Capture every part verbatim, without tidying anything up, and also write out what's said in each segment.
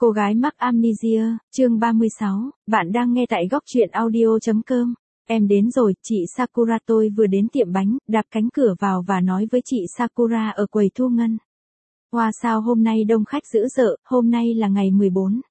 Cô gái mắc amnesia, chương ba mươi sáu, bạn đang nghe tại góc truyện audio.com. Em đến rồi, chị Sakura. Tôi vừa đến tiệm bánh, đạp cánh cửa vào và nói với chị Sakura ở quầy thu ngân. Wow, sao hôm nay đông khách dữ dợ, hôm nay là ngày mười bốn.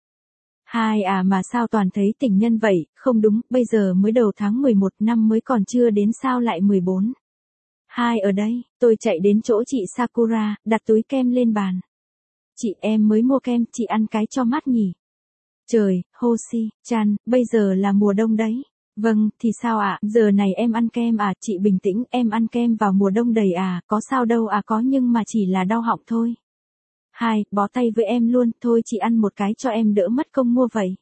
Hai à mà sao toàn thấy tình nhân vậy, không đúng, bây giờ mới đầu tháng mười một, năm mới còn chưa đến sao lại mười bốn. Hai ở đây, tôi chạy đến chỗ chị Sakura, đặt túi kem lên bàn. Chị, em mới mua kem, chị ăn cái cho mát nhỉ. Trời, Hoshi-chan, bây giờ là mùa đông đấy. Vâng, thì sao ạ, giờ này em ăn kem à, chị bình tĩnh, em ăn kem vào mùa đông đầy à, có sao đâu à, có nhưng mà chỉ là đau họng thôi. Hai, bó tay với em luôn, thôi chị ăn một cái cho em đỡ mất công mua vậy.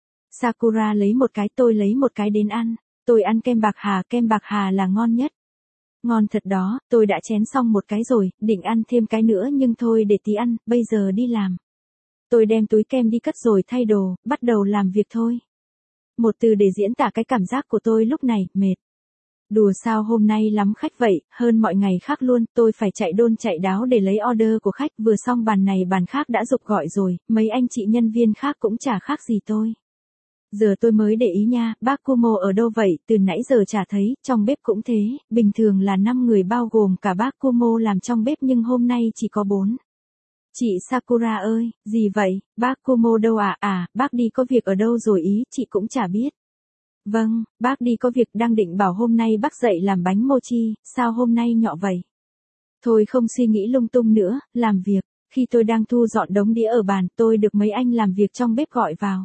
Sakura lấy một cái, tôi lấy một cái đến ăn. Tôi ăn kem bạc hà, kem bạc hà là ngon nhất. Ngon thật đó, tôi đã chén xong một cái rồi, định ăn thêm cái nữa nhưng thôi để tí ăn, bây giờ đi làm. Tôi đem túi kem đi cất rồi thay đồ, bắt đầu làm việc thôi. Một từ để diễn tả cái cảm giác của tôi lúc này, mệt. Đùa sao hôm nay lắm khách vậy, hơn mọi ngày khác luôn, tôi phải chạy đôn chạy đáo để lấy order của khách, vừa xong bàn này bàn khác đã giục gọi rồi, mấy anh chị nhân viên khác cũng chả khác gì tôi. Giờ tôi mới để ý nha, bác Kumo ở đâu vậy, từ nãy giờ chả thấy, trong bếp cũng thế, bình thường là năm người bao gồm cả bác Kumo làm trong bếp nhưng hôm nay chỉ có bốn. Chị Sakura ơi, gì vậy, bác Kumo đâu à, à, bác đi có việc ở đâu rồi ý, chị cũng chả biết. Vâng, bác đi có việc, đang định bảo hôm nay bác dậy làm bánh mochi, sao hôm nay nhọ vậy? Thôi không suy nghĩ lung tung nữa, làm việc, khi tôi đang thu dọn đống đĩa ở bàn, tôi được mấy anh làm việc trong bếp gọi vào.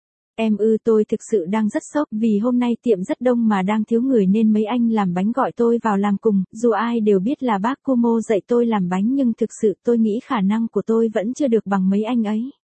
Em ư, tôi thực sự đang rất sốc vì hôm nay tiệm rất đông mà đang thiếu người nên mấy anh làm bánh gọi tôi vào làm cùng, dù ai đều biết là bác Kumo dạy tôi làm bánh nhưng thực sự tôi nghĩ khả năng của tôi vẫn chưa được bằng mấy anh ấy.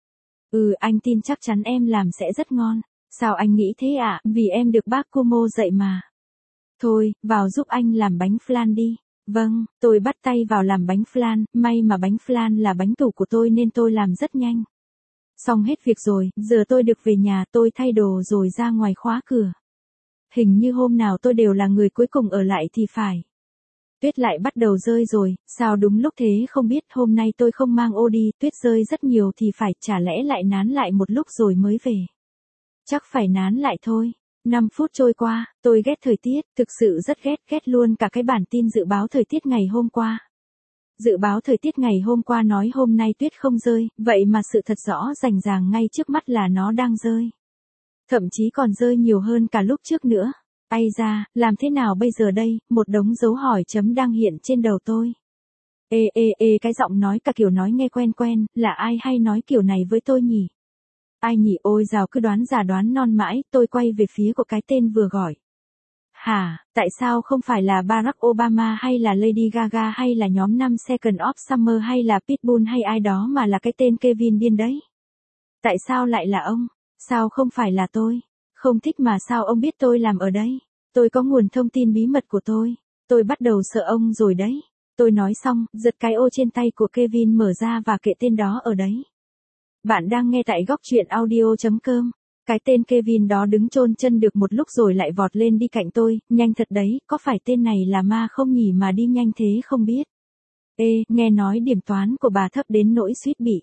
Ừ, anh tin chắc chắn em làm sẽ rất ngon. Sao anh nghĩ thế ạ, à? Vì em được bác Kumo dạy mà. Thôi, vào giúp anh làm bánh flan đi. Vâng, tôi bắt tay vào làm bánh flan, may mà bánh flan là bánh tủ của tôi nên tôi làm rất nhanh. Xong hết việc rồi, giờ tôi được về nhà, tôi thay đồ rồi ra ngoài khóa cửa. Hình như hôm nào tôi đều là người cuối cùng ở lại thì phải. Tuyết lại bắt đầu rơi rồi, sao đúng lúc thế không biết, hôm nay tôi không mang ô đi, tuyết rơi rất nhiều thì phải, chả lẽ lại nán lại một lúc rồi mới về. Chắc phải nán lại thôi. năm phút trôi qua, tôi ghét thời tiết, thực sự rất ghét, ghét luôn cả cái bản tin dự báo thời tiết ngày hôm qua. Dự báo thời tiết ngày hôm qua nói hôm nay tuyết không rơi, vậy mà sự thật rõ rành ràng ngay trước mắt là nó đang rơi. Thậm chí còn rơi nhiều hơn cả lúc trước nữa. Ây da, làm thế nào bây giờ đây, một đống dấu hỏi chấm đang hiện trên đầu tôi. Ê ê ê, cái giọng nói cả kiểu nói nghe quen quen, là ai hay nói kiểu này với tôi nhỉ? Ai nhỉ, ôi dào, cứ đoán già đoán non mãi, tôi quay về phía của cái tên vừa gọi. Hả, tại sao không phải là Barack Obama hay là Lady Gaga hay là nhóm năm Second of Summer hay là Pitbull hay ai đó mà là cái tên Kevin điên đấy? Tại sao lại là ông? Sao không phải là tôi? Không thích mà sao ông biết tôi làm ở đây? Tôi có nguồn thông tin bí mật của tôi. Tôi bắt đầu sợ ông rồi đấy. Tôi nói xong, giật cái ô trên tay của Kevin mở ra và kệ tên đó ở đấy. Bạn đang nghe tại góc truyện audio.com. Cái tên Kevin đó đứng chôn chân được một lúc rồi lại vọt lên đi cạnh tôi, nhanh thật đấy, có phải tên này là ma không nhỉ mà đi nhanh thế không biết. Ê, nghe nói điểm toán của bà thấp đến nỗi suýt bị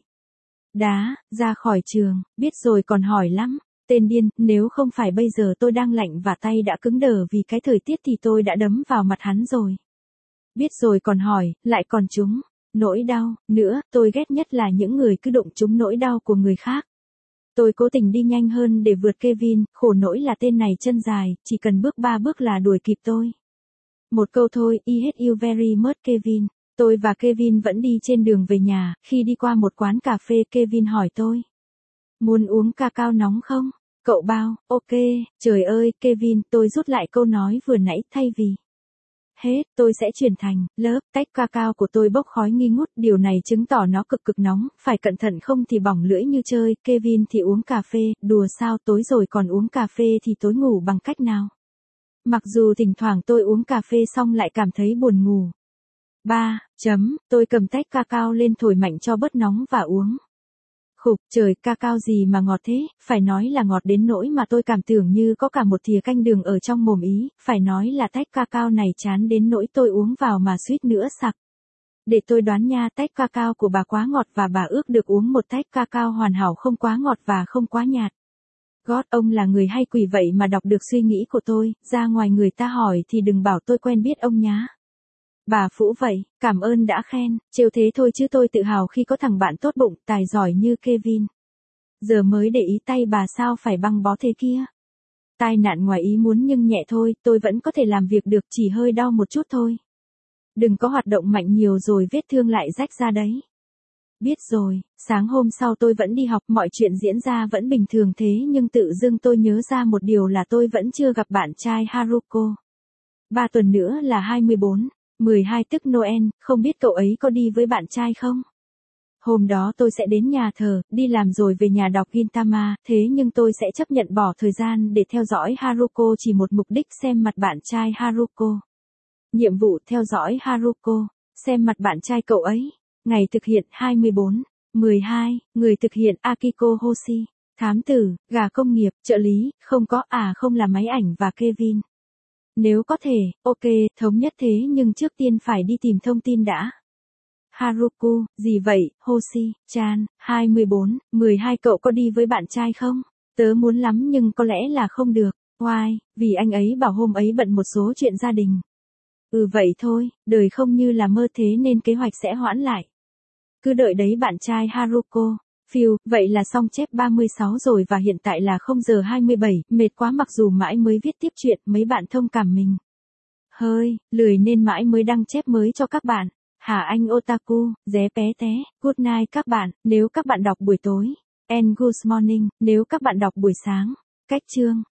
đá ra khỏi trường, biết rồi còn hỏi lắm. Tên điên, nếu không phải bây giờ tôi đang lạnh và tay đã cứng đờ vì cái thời tiết thì tôi đã đấm vào mặt hắn rồi. Biết rồi còn hỏi, lại còn trúng nỗi đau, nữa, tôi ghét nhất là những người cứ đụng trúng nỗi đau của người khác. Tôi cố tình đi nhanh hơn để vượt Kevin, khổ nỗi là tên này chân dài, chỉ cần bước ba bước là đuổi kịp tôi. Một câu thôi, I hate you very much Kevin. Tôi và Kevin vẫn đi trên đường về nhà, khi đi qua một quán cà phê Kevin hỏi tôi. Muốn uống cacao nóng không? Cậu bao, ok, trời ơi, Kevin, tôi rút lại câu nói vừa nãy thay vì. Hết, tôi sẽ chuyển thành, lớp, tách cacao của tôi bốc khói nghi ngút, điều này chứng tỏ nó cực cực nóng, phải cẩn thận không thì bỏng lưỡi như chơi, Kevin thì uống cà phê, đùa sao tối rồi còn uống cà phê thì tối ngủ bằng cách nào? Mặc dù thỉnh thoảng tôi uống cà phê xong lại cảm thấy buồn ngủ. ba. Chấm, tôi cầm tách cacao lên thổi mạnh cho bớt nóng và uống. Khục, trời, cacao gì mà ngọt thế, phải nói là ngọt đến nỗi mà tôi cảm tưởng như có cả một thìa canh đường ở trong mồm ý, phải nói là tách cacao này chán đến nỗi tôi uống vào mà suýt nữa sặc. Để tôi đoán nha, tách cacao của bà quá ngọt và bà ước được uống một tách cacao hoàn hảo không quá ngọt và không quá nhạt. God, ông là người hay quỷ vậy mà đọc được suy nghĩ của tôi, ra ngoài người ta hỏi thì đừng bảo tôi quen biết ông nhá. Bà Phũ vậy, cảm ơn đã khen, trêu thế thôi chứ tôi tự hào khi có thằng bạn tốt bụng, tài giỏi như Kevin. Giờ mới để ý tay bà sao phải băng bó thế kia. Tai nạn ngoài ý muốn nhưng nhẹ thôi, tôi vẫn có thể làm việc được, chỉ hơi đau một chút thôi. Đừng có hoạt động mạnh nhiều rồi vết thương lại rách ra đấy. Biết rồi, sáng hôm sau tôi vẫn đi học, mọi chuyện diễn ra vẫn bình thường thế nhưng tự dưng tôi nhớ ra một điều là tôi vẫn chưa gặp bạn trai Haruko. Ba tuần nữa là hai mươi bốn, mười hai tức Noel, không biết cậu ấy có đi với bạn trai không? Hôm đó tôi sẽ đến nhà thờ, đi làm rồi về nhà đọc Gintama, thế nhưng tôi sẽ chấp nhận bỏ thời gian để theo dõi Haruko chỉ một mục đích xem mặt bạn trai Haruko. Nhiệm vụ theo dõi Haruko, xem mặt bạn trai cậu ấy. Ngày thực hiện hai mươi bốn, mười hai, người thực hiện Akiko Hoshi, thám tử, gà công nghiệp, trợ lý, không có à không là máy ảnh và Kevin. Nếu có thể, ok, thống nhất thế nhưng trước tiên phải đi tìm thông tin đã. Haruko, gì vậy, Hoshi, chan, hai mươi bốn, mười hai cậu có đi với bạn trai không? Tớ muốn lắm nhưng có lẽ là không được, why, vì anh ấy bảo hôm ấy bận một số chuyện gia đình. Ừ vậy thôi, đời không như là mơ thế nên kế hoạch sẽ hoãn lại. Cứ đợi đấy bạn trai Haruko. Phiêu, vậy là xong chép ba mươi sáu rồi và hiện tại là không giờ hai mươi bảy, mệt quá mặc dù mãi mới viết tiếp chuyện, mấy bạn thông cảm mình. Hơi, lười nên mãi mới đăng chép mới cho các bạn. Hả anh Otaku, dé pé té, good night các bạn, nếu các bạn đọc buổi tối. And good morning, nếu các bạn đọc buổi sáng. Cách chương.